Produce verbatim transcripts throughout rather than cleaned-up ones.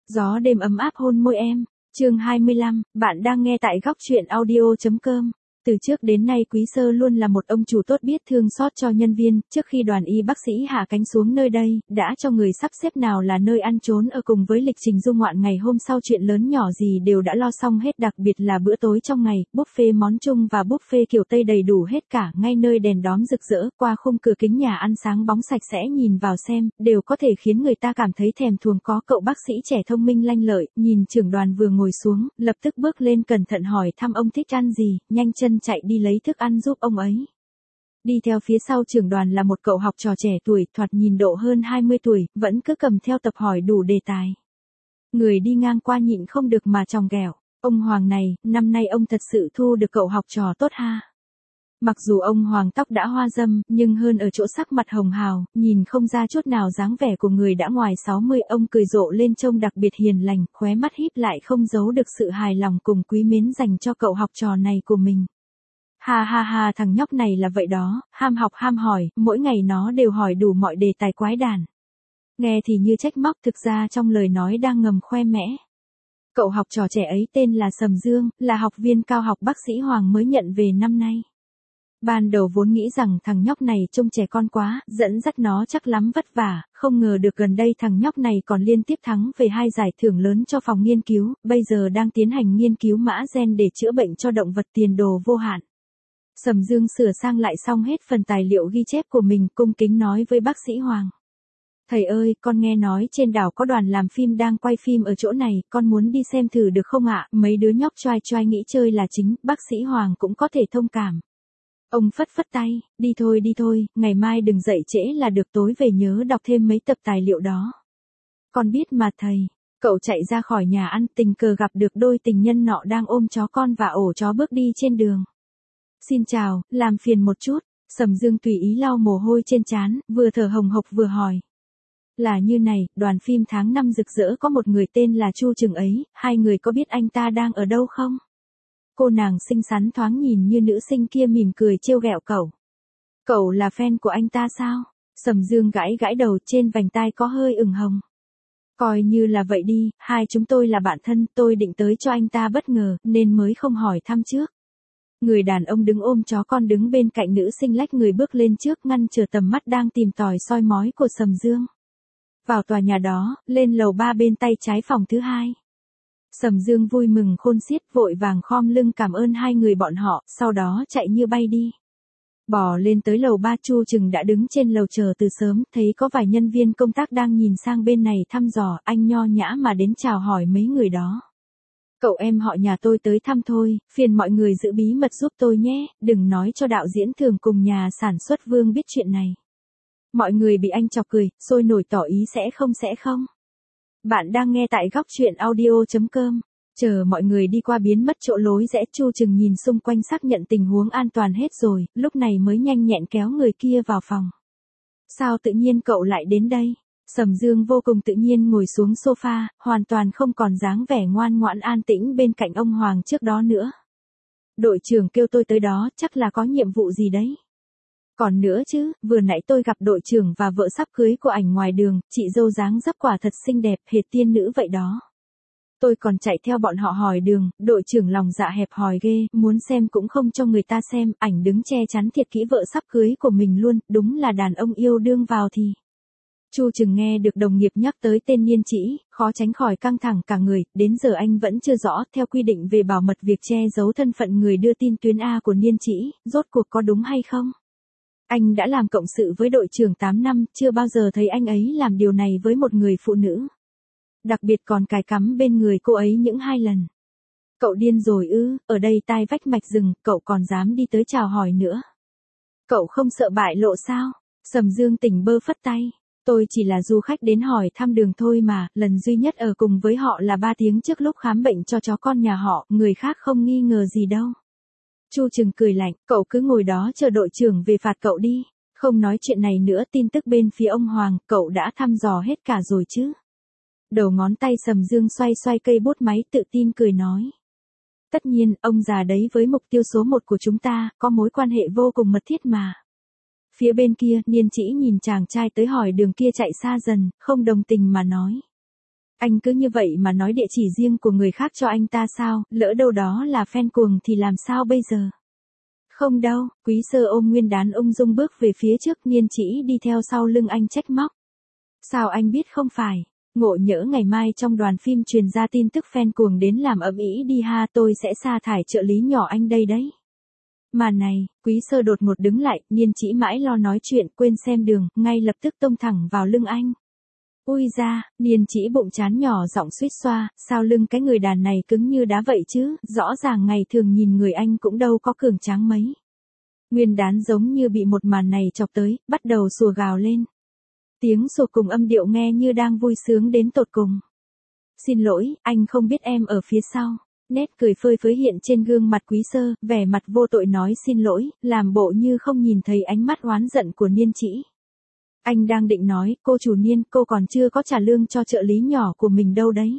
Gió đêm ấm áp hôn môi em. Chương hai mươi lăm, bạn đang nghe tại góc truyện audio chấm com. Từ trước đến nay Quý Sơ luôn là một ông chủ tốt biết thương xót cho nhân viên, trước khi đoàn y bác sĩ hạ cánh xuống nơi đây, đã cho người sắp xếp nào là nơi ăn trốn ở cùng với lịch trình du ngoạn ngày hôm sau chuyện lớn nhỏ gì đều đã lo xong hết, đặc biệt là bữa tối trong ngày, buffet món Trung và buffet kiểu Tây đầy đủ hết cả, ngay nơi đèn đóm rực rỡ, qua khung cửa kính nhà ăn sáng bóng sạch sẽ nhìn vào xem, đều có thể khiến người ta cảm thấy thèm thuồng. Có cậu bác sĩ trẻ thông minh lanh lợi, nhìn trưởng đoàn vừa ngồi xuống, lập tức bước lên cẩn thận hỏi thăm ông thích ăn gì, nhanh chân chạy đi lấy thức ăn giúp ông ấy. Đi theo phía sau trưởng đoàn là một cậu học trò trẻ tuổi, thoạt nhìn độ hơn hai mươi tuổi, vẫn cứ cầm theo tập hỏi đủ đề tài. Người đi ngang qua nhịn không được mà chòng ghẹo, ông Hoàng này, năm nay ông thật sự thu được cậu học trò tốt ha. Mặc dù ông Hoàng tóc đã hoa râm, nhưng hơn ở chỗ sắc mặt hồng hào, nhìn không ra chút nào dáng vẻ của người đã ngoài sáu mươi, ông cười rộ lên trông đặc biệt hiền lành, khóe mắt híp lại không giấu được sự hài lòng cùng quý mến dành cho cậu học trò này của mình. Ha ha ha, thằng nhóc này là vậy đó, ham học ham hỏi, mỗi ngày nó đều hỏi đủ mọi đề tài quái đản. Nghe thì như trách móc, thực ra trong lời nói đang ngầm khoe mẽ. Cậu học trò trẻ ấy tên là Sầm Dương, là học viên cao học bác sĩ Hoàng mới nhận về năm nay. Ban đầu vốn nghĩ rằng thằng nhóc này trông trẻ con quá, dẫn dắt nó chắc lắm vất vả, không ngờ được gần đây thằng nhóc này còn liên tiếp thắng về hai giải thưởng lớn cho phòng nghiên cứu, bây giờ đang tiến hành nghiên cứu mã gen để chữa bệnh cho động vật, tiền đồ vô hạn. Sầm Dương sửa sang lại xong hết phần tài liệu ghi chép của mình, cung kính nói với bác sĩ Hoàng. Thầy ơi, con nghe nói trên đảo có đoàn làm phim đang quay phim ở chỗ này, con muốn đi xem thử được không ạ? Mấy đứa nhóc choai choai nghĩ chơi là chính, bác sĩ Hoàng cũng có thể thông cảm. Ông phất phất tay, đi thôi đi thôi, ngày mai đừng dậy trễ là được, tối về nhớ đọc thêm mấy tập tài liệu đó. Con biết mà thầy. Cậu chạy ra khỏi nhà ăn, tình cờ gặp được đôi tình nhân nọ đang ôm chó con và ổ chó bước đi trên đường. Xin chào, làm phiền một chút. Sầm Dương tùy ý lau mồ hôi trên trán, vừa thở hồng hộc vừa hỏi. Là như này, đoàn phim tháng năm rực rỡ có một người tên là Chu Trừng ấy, hai người có biết anh ta đang ở đâu không? Cô nàng xinh xắn thoáng nhìn như nữ sinh kia mỉm cười trêu ghẹo cậu. Cậu là fan của anh ta sao? Sầm Dương gãi gãi đầu, trên vành tai có hơi ửng hồng. Coi như là vậy đi, hai chúng tôi là bạn thân, tôi định tới cho anh ta bất ngờ, nên mới không hỏi thăm trước. Người đàn ông đứng ôm chó con đứng bên cạnh nữ sinh lách người bước lên trước, ngăn trở tầm mắt đang tìm tòi soi mói của Sầm Dương. Vào tòa nhà đó, lên lầu ba bên tay trái phòng thứ hai. Sầm Dương vui mừng khôn xiết, vội vàng khom lưng cảm ơn hai người bọn họ, sau đó chạy như bay đi. Bò lên tới lầu ba, Chu Trừng đã đứng trên lầu chờ từ sớm, thấy có vài nhân viên công tác đang nhìn sang bên này thăm dò, anh nho nhã mà đến chào hỏi mấy người đó. Cậu em họ nhà tôi tới thăm thôi, phiền mọi người giữ bí mật giúp tôi nhé, đừng nói cho đạo diễn Thường cùng nhà sản xuất Vương biết chuyện này. Mọi người bị anh chọc cười, sôi nổi tỏ ý sẽ không sẽ không. Bạn đang nghe tại góc truyện audio chấm com. Chờ mọi người đi qua biến mất chỗ lối rẽ, Chu Trừng nhìn xung quanh xác nhận tình huống an toàn hết rồi, lúc này mới nhanh nhẹn kéo người kia vào phòng. Sao tự nhiên cậu lại đến đây? Sầm Dương vô cùng tự nhiên ngồi xuống sofa, hoàn toàn không còn dáng vẻ ngoan ngoãn an tĩnh bên cạnh ông Hoàng trước đó nữa. Đội trưởng kêu tôi tới đó, chắc là có nhiệm vụ gì đấy. Còn nữa chứ, vừa nãy tôi gặp đội trưởng và vợ sắp cưới của ảnh ngoài đường, chị dâu dáng dấp quả thật xinh đẹp, hệt tiên nữ vậy đó. Tôi còn chạy theo bọn họ hỏi đường, đội trưởng lòng dạ hẹp hòi ghê, muốn xem cũng không cho người ta xem, ảnh đứng che chắn thiệt kỹ vợ sắp cưới của mình luôn, đúng là đàn ông yêu đương vào thì. Chu Trừng nghe được đồng nghiệp nhắc tới tên Niên Trĩ, khó tránh khỏi căng thẳng cả người, đến giờ anh vẫn chưa rõ, theo quy định về bảo mật việc che giấu thân phận người đưa tin tuyến A của Niên Trĩ, rốt cuộc có đúng hay không? Anh đã làm cộng sự với đội trưởng tám năm, chưa bao giờ thấy anh ấy làm điều này với một người phụ nữ. Đặc biệt còn cài cắm bên người cô ấy những hai lần. Cậu điên rồi ư, ở đây tai vách mạch rừng, cậu còn dám đi tới chào hỏi nữa. Cậu không sợ bại lộ sao? Sầm Dương tỉnh bơ phất tay. Tôi chỉ là du khách đến hỏi thăm đường thôi mà, lần duy nhất ở cùng với họ là ba tiếng trước lúc khám bệnh cho chó con nhà họ, người khác không nghi ngờ gì đâu. Chu Trừng cười lạnh, cậu cứ ngồi đó chờ đội trưởng về phạt cậu đi. Không nói chuyện này nữa, tin tức bên phía ông Hoàng, cậu đã thăm dò hết cả rồi chứ. Đầu ngón tay Sầm Dương xoay xoay cây bút máy, tự tin cười nói. Tất nhiên, ông già đấy với mục tiêu số một của chúng ta, có mối quan hệ vô cùng mật thiết mà. Phía bên kia, Niên Trĩ nhìn chàng trai tới hỏi đường kia chạy xa dần, không đồng tình mà nói. Anh cứ như vậy mà nói địa chỉ riêng của người khác cho anh ta sao, lỡ đâu đó là fan cuồng thì làm sao bây giờ? Không đâu, Quý Sơ ôm Nguyên Đán ung dung bước về phía trước, Niên Chỉ đi theo sau lưng anh trách móc. Sao anh biết không phải? Ngộ nhỡ ngày mai trong đoàn phim truyền ra tin tức fan cuồng đến làm ầm ĩ đi ha, tôi sẽ sa thải trợ lý nhỏ anh đây đấy. Mà này, Quý Sơ đột ngột đứng lại, Niên Chỉ mãi lo nói chuyện quên xem đường, ngay lập tức tông thẳng vào lưng anh. Ui da, Niên Chỉ bụng chán nhỏ giọng suýt xoa, sao lưng cái người đàn này cứng như đá vậy chứ, rõ ràng ngày thường nhìn người anh cũng đâu có cường tráng mấy. Nguyên Đán giống như bị một màn này chọc tới, bắt đầu sủa gào lên. Tiếng sủa cùng âm điệu nghe như đang vui sướng đến tột cùng. Xin lỗi, anh không biết em ở phía sau. Nét cười phơi phới hiện trên gương mặt Quý Sơ, vẻ mặt vô tội nói xin lỗi, làm bộ như không nhìn thấy ánh mắt oán giận của Niên Chỉ. Anh đang định nói, cô chủ Niên, cô còn chưa có trả lương cho trợ lý nhỏ của mình đâu đấy.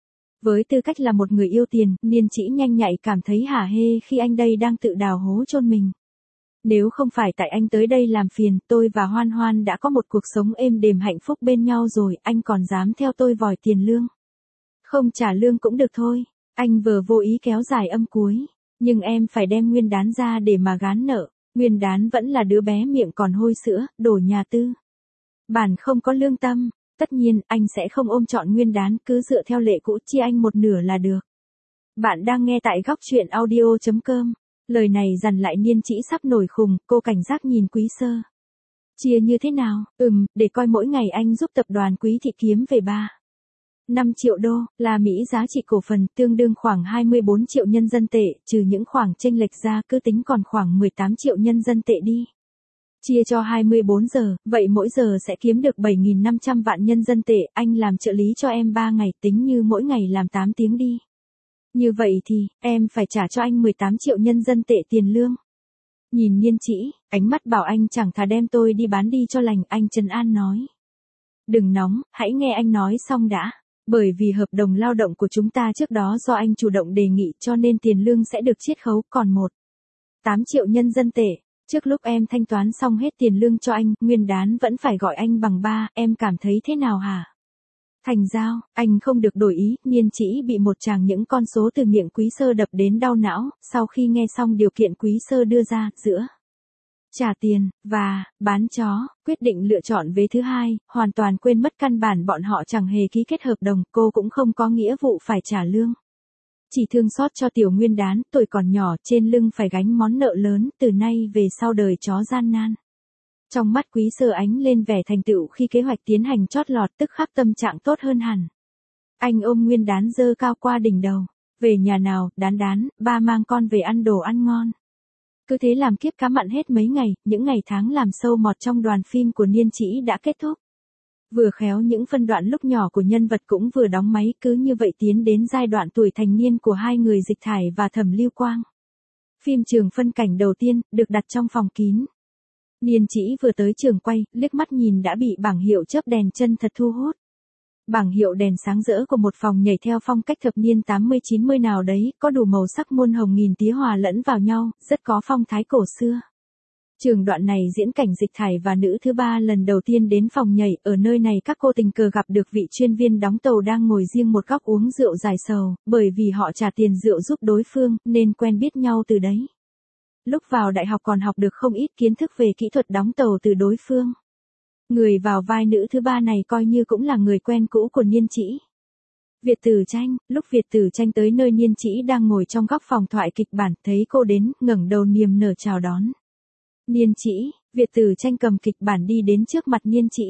Với tư cách là một người yêu tiền, Niên Chỉ nhanh nhạy cảm thấy hả hê khi anh đây đang tự đào hố chôn mình. Nếu không phải tại anh tới đây làm phiền, tôi và Hoan Hoan đã có một cuộc sống êm đềm hạnh phúc bên nhau rồi, anh còn dám theo tôi vòi tiền lương. Không trả lương cũng được thôi, anh vừa vô ý kéo dài âm cuối, nhưng em phải đem Nguyên Đán ra để mà gán nợ, Nguyên Đán vẫn là đứa bé miệng còn hôi sữa, đổ nhà tư. Bản không có lương tâm, tất nhiên anh sẽ không ôm trọn Nguyên Đán, cứ dựa theo lệ cũ chia anh một nửa là được. Bạn đang nghe tại góc truyện audio chấm com. Lời này dằn lại Niên Chỉ sắp nổi khùng, cô cảnh giác nhìn Quý Sơ. Chia như thế nào? Ừm, để coi mỗi ngày anh giúp tập đoàn Quý Thị kiếm về ba. năm triệu đô, là Mỹ giá trị cổ phần, tương đương khoảng hai mươi bốn triệu nhân dân tệ, trừ những khoản chênh lệch ra cứ tính còn khoảng mười tám triệu nhân dân tệ đi. Chia cho hai mươi bốn giờ, vậy mỗi giờ sẽ kiếm được bảy nghìn năm trăm vạn nhân dân tệ, anh làm trợ lý cho em ba ngày, tính như mỗi ngày làm tám tiếng đi. Như vậy thì, em phải trả cho anh mười tám triệu nhân dân tệ tiền lương. Nhìn Niên Chỉ, ánh mắt bảo anh chẳng thà đem tôi đi bán đi cho lành, anh trấn an nói. Đừng nóng, hãy nghe anh nói xong đã. Bởi vì hợp đồng lao động của chúng ta trước đó do anh chủ động đề nghị cho nên tiền lương sẽ được chiết khấu, còn một. tám triệu nhân dân tệ. Trước lúc em thanh toán xong hết tiền lương cho anh, Nguyên Đán vẫn phải gọi anh bằng ba, em cảm thấy thế nào hả? Thành giao, anh không được đổi ý, Niên Chỉ bị một tràng những con số từ miệng Quý Sơ đập đến đau não, sau khi nghe xong điều kiện Quý Sơ đưa ra, giữa trả tiền, và bán chó, quyết định lựa chọn vế thứ hai, hoàn toàn quên mất căn bản bọn họ chẳng hề ký kết hợp đồng, cô cũng không có nghĩa vụ phải trả lương. Chỉ thương xót cho tiểu Nguyên Đán, tuổi còn nhỏ, trên lưng phải gánh món nợ lớn, từ nay về sau đời chó gian nan. Trong mắt Quý Sơ ánh lên vẻ thành tựu khi kế hoạch tiến hành chót lọt, tức khắc tâm trạng tốt hơn hẳn. Anh ôm Nguyên Đán dơ cao qua đỉnh đầu. Về nhà nào, Đán Đán, ba mang con về ăn đồ ăn ngon. Cứ thế làm kiếp cá mặn hết mấy ngày, những ngày tháng làm sâu mọt trong đoàn phim của Niên Chỉ đã kết thúc. Vừa khéo những phân đoạn lúc nhỏ của nhân vật cũng vừa đóng máy, cứ như vậy tiến đến giai đoạn tuổi thành niên của hai người Dịch Thải và Thẩm Lưu Quang. Phim trường phân cảnh đầu tiên, được đặt trong phòng kín. Niên Chỉ vừa tới trường quay, liếc mắt nhìn đã bị bảng hiệu chớp đèn chân thật thu hút. Bảng hiệu đèn sáng rỡ của một phòng nhảy theo phong cách thập niên tám mươi chín mươi nào đấy, có đủ màu sắc muôn hồng nghìn tía hòa lẫn vào nhau, rất có phong thái cổ xưa. Trường đoạn này diễn cảnh Dịch Thải và nữ thứ ba lần đầu tiên đến phòng nhảy, ở nơi này các cô tình cờ gặp được vị chuyên viên đóng tàu đang ngồi riêng một góc uống rượu giải sầu, bởi vì họ trả tiền rượu giúp đối phương, nên quen biết nhau từ đấy. Lúc vào đại học còn học được không ít kiến thức về kỹ thuật đóng tàu từ đối phương. Người vào vai nữ thứ ba này coi như cũng là người quen cũ của Niên Chỉ. Việt Tử Tranh, lúc Việt Tử Tranh tới nơi Niên Chỉ đang ngồi trong góc phòng thoại kịch bản, thấy cô đến, ngẩng đầu niềm nở chào đón. Niên Chỉ, Việt Tử Tranh cầm kịch bản đi đến trước mặt Niên Chỉ.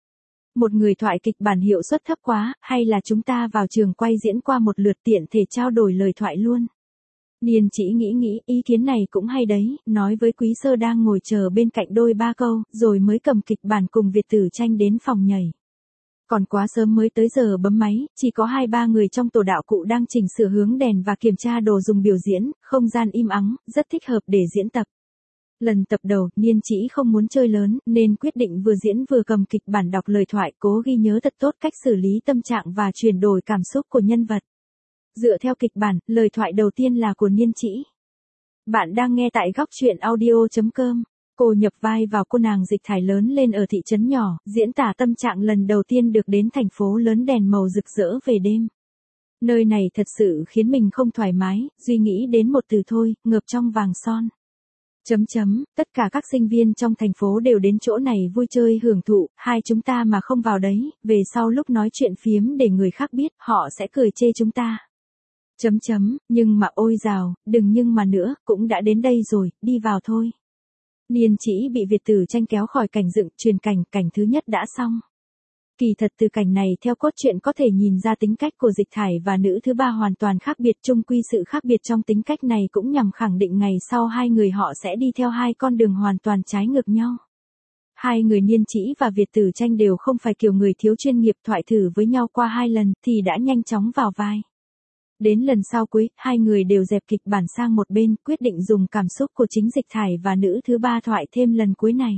Một người thoại kịch bản hiệu suất thấp quá, hay là chúng ta vào trường quay diễn qua một lượt tiện thể trao đổi lời thoại luôn. Niên Chỉ nghĩ nghĩ, ý kiến này cũng hay đấy, nói với Quý Sơ đang ngồi chờ bên cạnh đôi ba câu, rồi mới cầm kịch bản cùng Việt Tử Tranh đến phòng nhảy. Còn quá sớm mới tới giờ bấm máy, chỉ có hai ba người trong tổ đạo cụ đang chỉnh sửa hướng đèn và kiểm tra đồ dùng biểu diễn, không gian im ắng, rất thích hợp để diễn tập. Lần tập đầu, Niên Chỉ không muốn chơi lớn, nên quyết định vừa diễn vừa cầm kịch bản đọc lời thoại, cố ghi nhớ thật tốt cách xử lý tâm trạng và chuyển đổi cảm xúc của nhân vật. Dựa theo kịch bản, lời thoại đầu tiên là của Niên Chỉ. Bạn đang nghe tại góc truyện audio chấm com. Cô nhập vai vào cô nàng Dịch Thải lớn lên ở thị trấn nhỏ, diễn tả tâm trạng lần đầu tiên được đến thành phố lớn đèn màu rực rỡ về đêm. Nơi này thật sự khiến mình không thoải mái, duy nghĩ đến một từ thôi, ngợp trong vàng son. Chấm chấm, tất cả các sinh viên trong thành phố đều đến chỗ này vui chơi hưởng thụ, hai chúng ta mà không vào đấy, về sau lúc nói chuyện phiếm để người khác biết, họ sẽ cười chê chúng ta. Chấm chấm, nhưng mà ôi dào, đừng nhưng mà nữa, cũng đã đến đây rồi, đi vào thôi. Niên Chỉ bị Việt Tử Tranh kéo khỏi cảnh dựng, truyền cảnh, cảnh thứ nhất đã xong. Kỳ thật từ cảnh này theo cốt truyện có thể nhìn ra tính cách của Dịch Thải và nữ thứ ba hoàn toàn khác biệt, chung quy sự khác biệt trong tính cách này cũng nhằm khẳng định ngày sau hai người họ sẽ đi theo hai con đường hoàn toàn trái ngược nhau. Hai người Niên Chỉ và Việt Tử Tranh đều không phải kiểu người thiếu chuyên nghiệp, thoại thử với nhau qua hai lần thì đã nhanh chóng vào vai. Đến lần sau cuối, hai người đều dẹp kịch bản sang một bên, quyết định dùng cảm xúc của chính Dịch Thải và nữ thứ ba thoại thêm lần cuối này.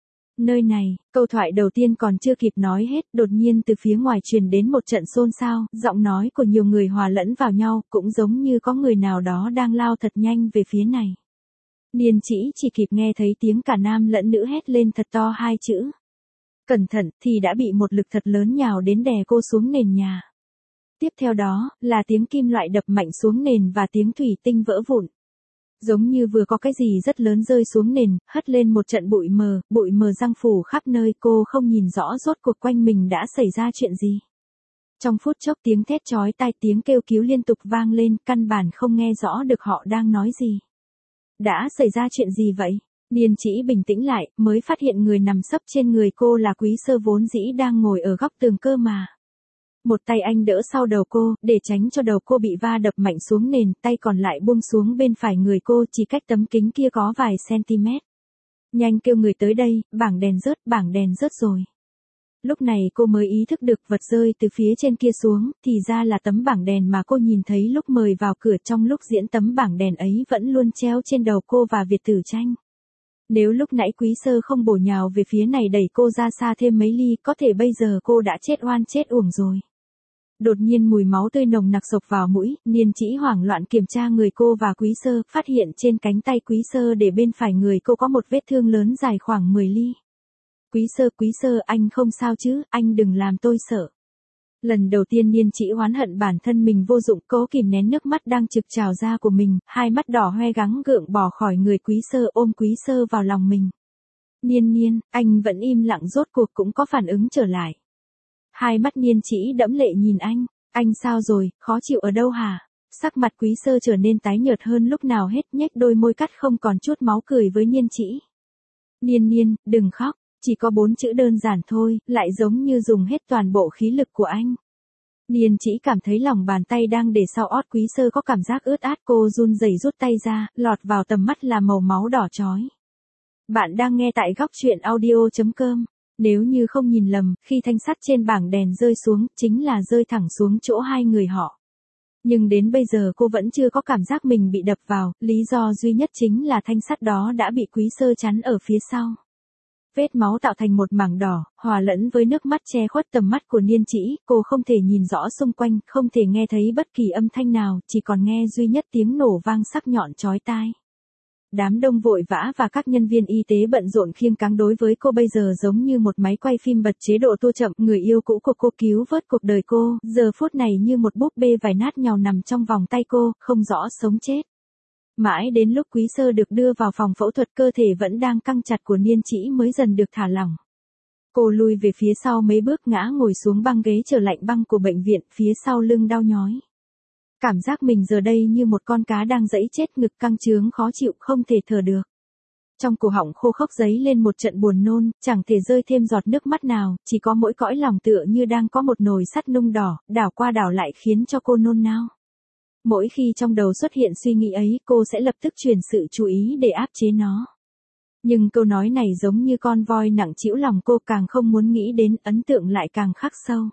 Nơi này, câu thoại đầu tiên còn chưa kịp nói hết, đột nhiên từ phía ngoài truyền đến một trận xôn xao, giọng nói của nhiều người hòa lẫn vào nhau, cũng giống như có người nào đó đang lao thật nhanh về phía này. Niên Chỉ chỉ kịp nghe thấy tiếng cả nam lẫn nữ hét lên thật to hai chữ. Cẩn thận, thì đã bị một lực thật lớn nhào đến đè cô xuống nền nhà. Tiếp theo đó, là tiếng kim loại đập mạnh xuống nền và tiếng thủy tinh vỡ vụn. Giống như vừa có cái gì rất lớn rơi xuống nền, hất lên một trận bụi mờ, bụi mờ giăng phủ khắp nơi, cô không nhìn rõ rốt cuộc quanh mình đã xảy ra chuyện gì. Trong phút chốc tiếng thét chói tai, tiếng kêu cứu liên tục vang lên, căn bản không nghe rõ được họ đang nói gì. Đã xảy ra chuyện gì vậy? Niên Chỉ bình tĩnh lại, mới phát hiện người nằm sấp trên người cô là Quý Sơ vốn dĩ đang ngồi ở góc tường cơ mà. Một tay anh đỡ sau đầu cô, để tránh cho đầu cô bị va đập mạnh xuống nền, tay còn lại buông xuống bên phải người cô, chỉ cách tấm kính kia có vài cm. Nhanh kêu người tới đây, bảng đèn rớt, bảng đèn rớt rồi. Lúc này cô mới ý thức được vật rơi từ phía trên kia xuống, thì ra là tấm bảng đèn mà cô nhìn thấy lúc mời vào cửa, trong lúc diễn tấm bảng đèn ấy vẫn luôn treo trên đầu cô và Việt Tử Tranh. Nếu lúc nãy Quý Sơ không bổ nhào về phía này đẩy cô ra xa thêm mấy ly, có thể bây giờ cô đã chết oan chết uổng rồi. Đột nhiên mùi máu tươi nồng nặc xộc vào mũi, Niên Chỉ hoảng loạn kiểm tra người cô và Quý Sơ, phát hiện trên cánh tay Quý Sơ để bên phải người cô có một vết thương lớn dài khoảng mười ly. Quý Sơ, Quý Sơ, anh không sao chứ, anh đừng làm tôi sợ. Lần đầu tiên Niên Chỉ oán hận bản thân mình vô dụng, cố kìm nén nước mắt đang trực trào ra của mình, hai mắt đỏ hoe gắng gượng bỏ khỏi người Quý Sơ, ôm Quý Sơ vào lòng mình. Niên Niên, anh vẫn im lặng, rốt cuộc cũng có phản ứng trở lại. Hai mắt Niên Chỉ đẫm lệ nhìn anh, anh sao rồi, khó chịu ở đâu hả? Sắc mặt Quý Sơ trở nên tái nhợt hơn lúc nào hết, nhếch đôi môi cắt không còn chút máu cười với Niên Chỉ. Niên Niên, đừng khóc, chỉ có bốn chữ đơn giản thôi, lại giống như dùng hết toàn bộ khí lực của anh. Niên Chỉ cảm thấy lòng bàn tay đang để sau ót Quý Sơ có cảm giác ướt át, cô run rẩy rút tay ra, lọt vào tầm mắt là màu máu đỏ chói. Bạn đang nghe tại góc truyện audio chấm com. Nếu như không nhìn lầm, khi thanh sắt trên bảng đèn rơi xuống, chính là rơi thẳng xuống chỗ hai người họ. Nhưng đến bây giờ cô vẫn chưa có cảm giác mình bị đập vào, lý do duy nhất chính là thanh sắt đó đã bị Quý Sơ chắn ở phía sau. Vết máu tạo thành một mảng đỏ, hòa lẫn với nước mắt che khuất tầm mắt của Niên Chỉ, cô không thể nhìn rõ xung quanh, không thể nghe thấy bất kỳ âm thanh nào, chỉ còn nghe duy nhất tiếng nổ vang sắc nhọn chói tai. Đám đông vội vã và các nhân viên y tế bận rộn khiêng cáng đối với cô bây giờ giống như một máy quay phim bật chế độ tua chậm, người yêu cũ của cô cứu vớt cuộc đời cô, giờ phút này như một búp bê vải nát nhào nằm trong vòng tay cô, không rõ sống chết. Mãi đến lúc Quý Sơ được đưa vào phòng phẫu thuật, cơ thể vẫn đang căng chặt của Niên Chỉ mới dần được thả lỏng. Cô lùi về phía sau mấy bước, ngã ngồi xuống băng ghế chờ lạnh băng của bệnh viện, phía sau lưng đau nhói. Cảm giác mình giờ đây như một con cá đang giãy chết, ngực căng trướng khó chịu, không thể thở được. Trong cổ họng khô khốc dấy lên một trận buồn nôn, chẳng thể rơi thêm giọt nước mắt nào, chỉ có mỗi cõi lòng tựa như đang có một nồi sắt nung đỏ, đảo qua đảo lại khiến cho cô nôn nao. Mỗi khi trong đầu xuất hiện suy nghĩ ấy, cô sẽ lập tức chuyển sự chú ý để áp chế nó. Nhưng câu nói này giống như con voi nặng trĩu lòng cô, càng không muốn nghĩ đến, ấn tượng lại càng khắc sâu.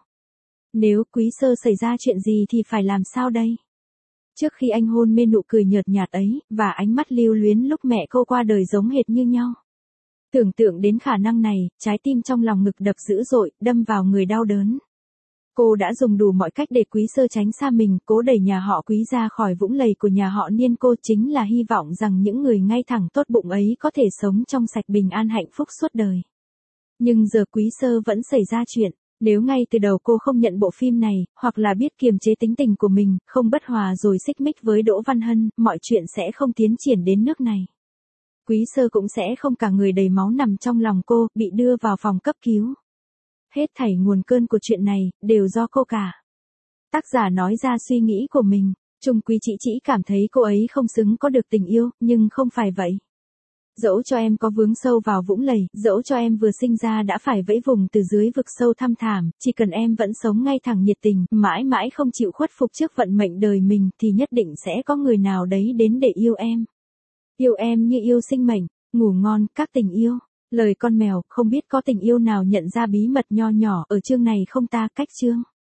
Nếu Quý Sơ xảy ra chuyện gì thì phải làm sao đây? Trước khi anh hôn mê nụ cười nhợt nhạt ấy, và ánh mắt lưu luyến lúc mẹ cô qua đời giống hệt như nhau. Tưởng tượng đến khả năng này, trái tim trong lòng ngực đập dữ dội, đâm vào người đau đớn. Cô đã dùng đủ mọi cách để Quý Sơ tránh xa mình, cố đẩy nhà họ Quý ra khỏi vũng lầy của nhà họ Niên. Cô chính là hy vọng rằng những người ngay thẳng tốt bụng ấy có thể sống trong sạch bình an hạnh phúc suốt đời. Nhưng giờ Quý Sơ vẫn xảy ra chuyện. Nếu ngay từ đầu cô không nhận bộ phim này, hoặc là biết kiềm chế tính tình của mình, không bất hòa rồi xích mích với Đỗ Văn Hân, mọi chuyện sẽ không tiến triển đến nước này. Quý Sơ cũng sẽ không cả người đầy máu nằm trong lòng cô, bị đưa vào phòng cấp cứu. Hết thảy nguồn cơn của chuyện này, đều do cô cả. Tác giả nói ra suy nghĩ của mình, Trung Quy chỉ chỉ cảm thấy cô ấy không xứng có được tình yêu, nhưng không phải vậy. Dẫu cho em có vướng sâu vào vũng lầy, dẫu cho em vừa sinh ra đã phải vẫy vùng từ dưới vực sâu thăm thảm, chỉ cần em vẫn sống ngay thẳng nhiệt tình, mãi mãi không chịu khuất phục trước vận mệnh đời mình, thì nhất định sẽ có người nào đấy đến để yêu em. Yêu em như yêu sinh mệnh, ngủ ngon, các tình yêu. Lời con mèo, không biết có tình yêu nào nhận ra bí mật nho nhỏ ở chương này không ta? Cách chương.